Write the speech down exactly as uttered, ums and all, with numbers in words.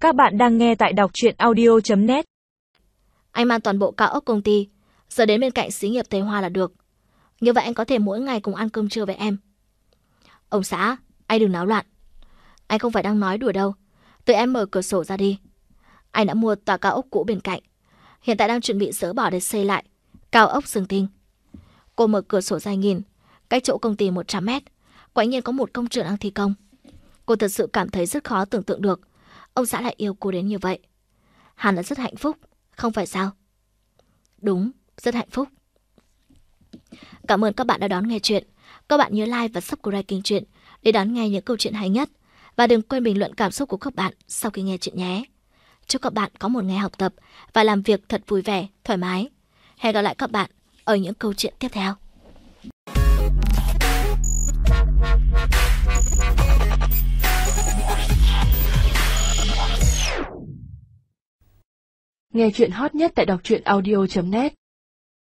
Các bạn đang nghe tại đọc truyện audio chấm net. Anh mang toàn bộ cao ốc công ty, giờ đến bên cạnh xí nghiệp Tây Hoa là được. Như vậy anh có thể mỗi ngày cùng ăn cơm trưa với em. Ông xã, anh đừng náo loạn. Anh không phải đang nói đùa đâu. Tự em mở cửa sổ ra đi. Anh đã mua tòa cao ốc cũ bên cạnh, hiện tại đang chuẩn bị dỡ bỏ để xây lại cao ốc Dương Tinh. Cô mở cửa sổ ra nhìn, cách chỗ công ty một trăm mét, quả nhiên có một công trường đang thi công. Cô thật sự cảm thấy rất khó tưởng tượng được ông xã lại yêu cô đến như vậy. Hẳn là rất hạnh phúc, không phải sao? Đúng, rất hạnh phúc. Cảm ơn các bạn đã đón nghe chuyện. Các bạn nhớ like và subscribe kênh Chuyện để đón nghe những câu chuyện hay nhất. Và đừng quên bình luận cảm xúc của các bạn sau khi nghe chuyện nhé. Chúc các bạn có một ngày học tập và làm việc thật vui vẻ, thoải mái. Hẹn gặp lại các bạn ở những câu chuyện tiếp theo. Nghe chuyện hot nhất tại đọc truyện audio chấm net.